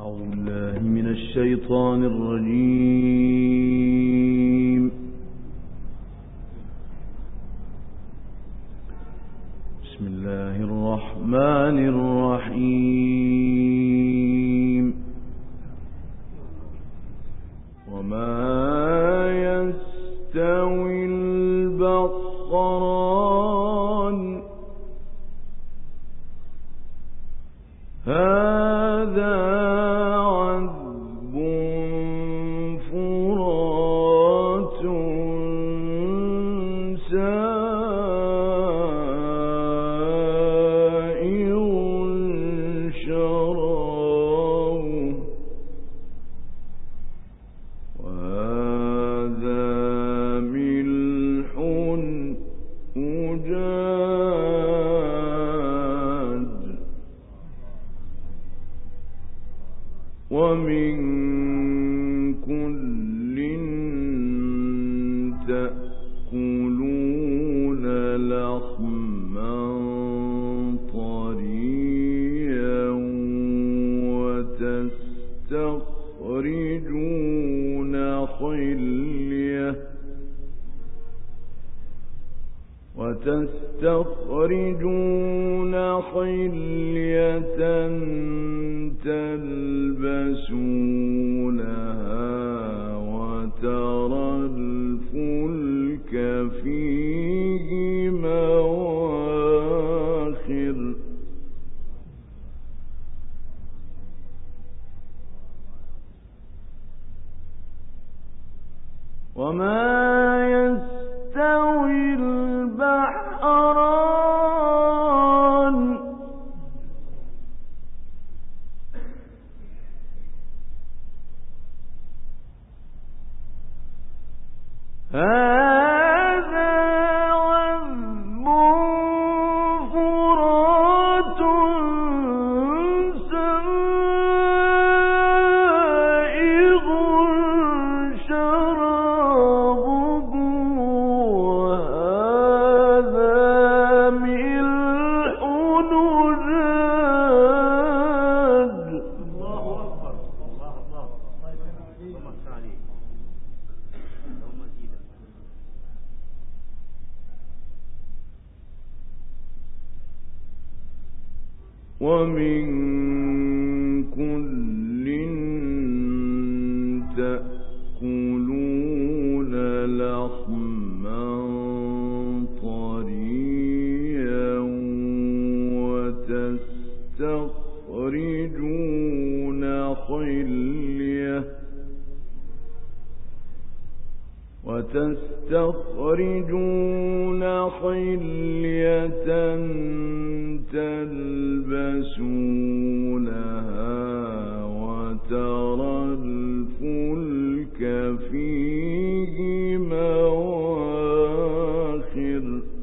أعوذ بالله من الشيطان الرجيم. بسم الله الرحمن الرحيم. وما يستوي البحران هذا عذب فرات سائغ شرابه وهذا ملح أجاج ومن كل تأكلون لحما طريا وتستخرجون حلية تلبسونها وترى الفلك فيه مواخر وما يستوي البحران هذا عذب فرات سائغ شرابه وهذا ملح أجاج. الله أكبر. الله ومن كل تأكلون لحما طريا وتستخرجون حلية تلبسونها وترى الفلك فيه مواخر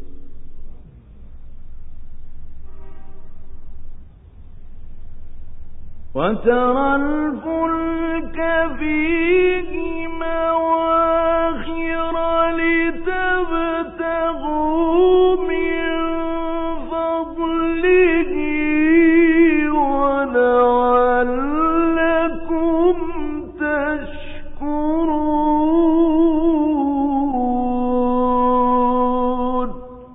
لتبتغوا من فضله ولعلكم تشكرون.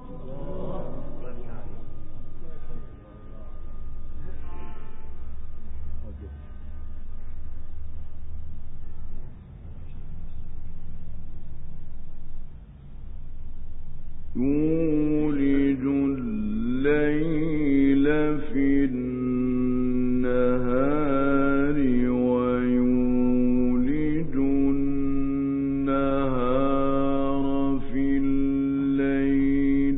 يولج الليل في النهار ويولج النهار في الليل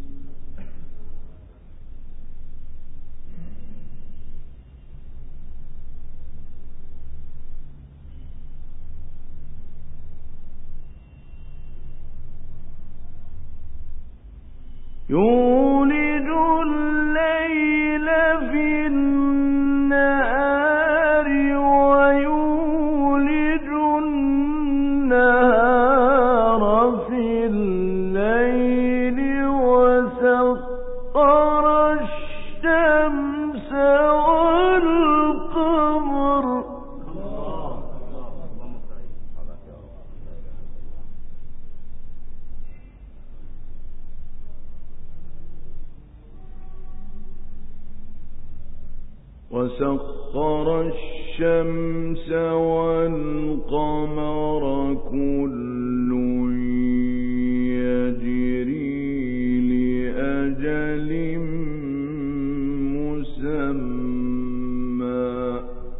يولج الليل في النهار ويولج النهار في الليل وسخر الشمس والقمر وسخر الشمس والقمر كل يجري لأجل مسمى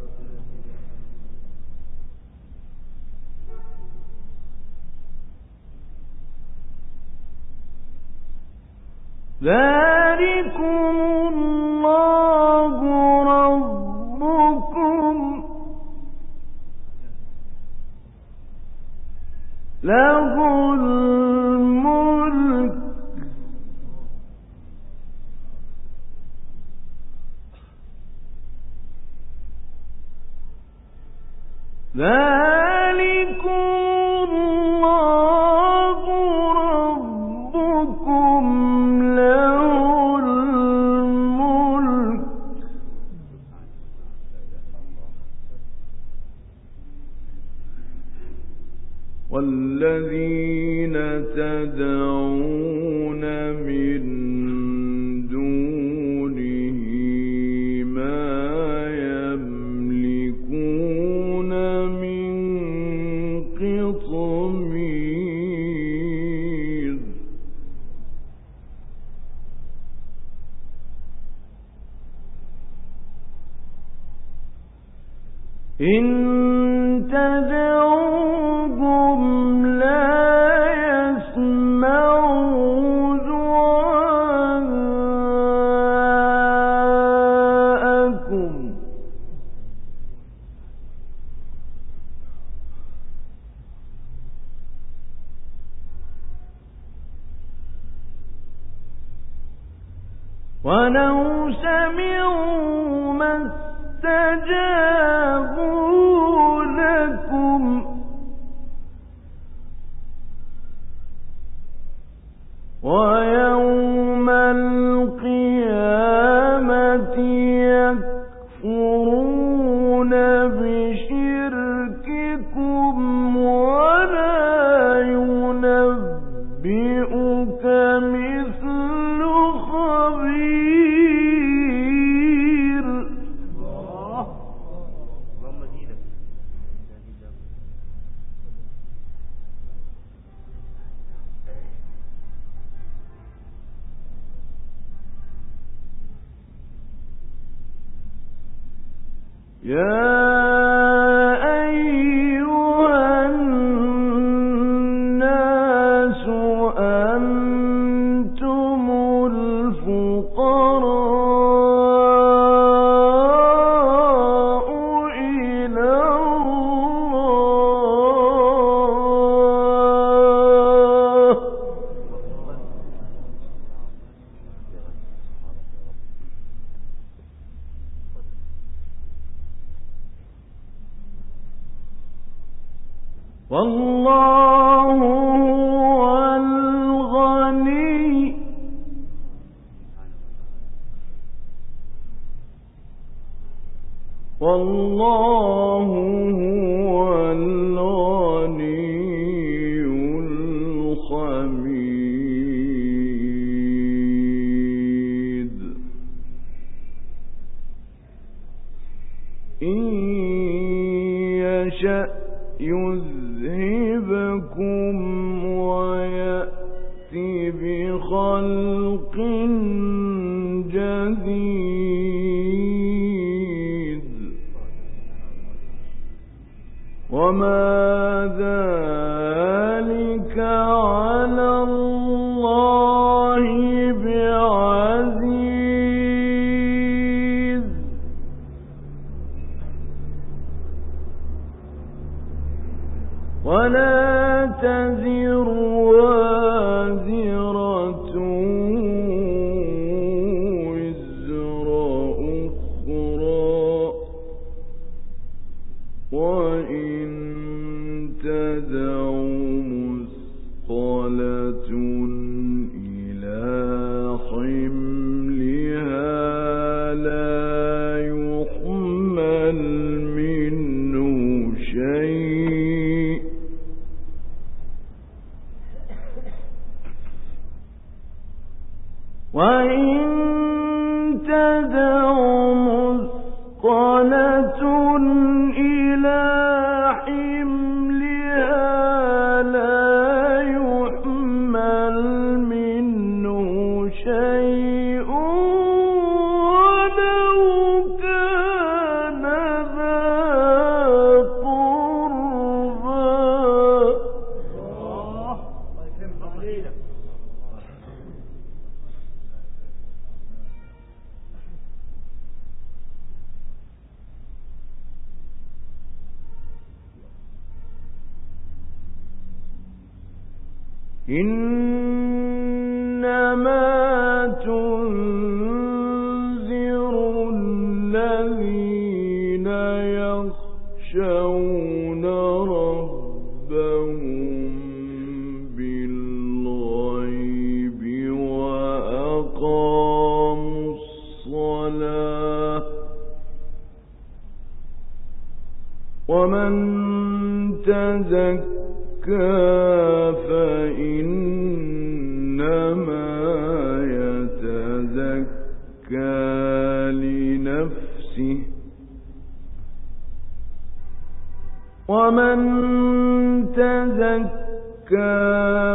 ذلكم الله ربكم له الملك ذلكم الله ربكم له الملك والذين تدعون من دونه ما يملكون من قطمير إن تدعوهم لا يسمعوا دعاءكم ولو سمعوا ما استجابوا لكم ويوم القيامة يكفرون بشرككم ولا ينبئك مثل خبير يا أيها الناس أنتم الفقراء إلى الله والله هو الغني والله هو الغني الحميد إن يشأ يذهبكم ويأتي بخلق جديد وما ذلك على الله بعزيز ولا تزر وازرة وزر أخرى وإن تدع مثقلة إلى حملها لا يحمل منه شيء وإن تدع مثقلة مثقلة إلى حملها لا يحمل منه شيء ولو كان ذا قربى. إنما تنذر الذين يخشون ربهم بالغيب وأقاموا الصلاة ومن تزكى فإنما يتزكى لنفسه ومن تزكى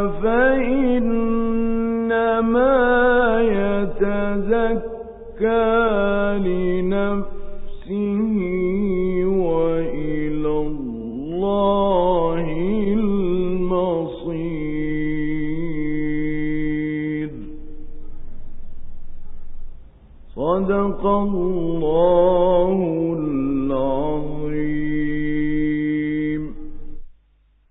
فإنما يتزكى لنفسه وإلى الله المصير. صدق الله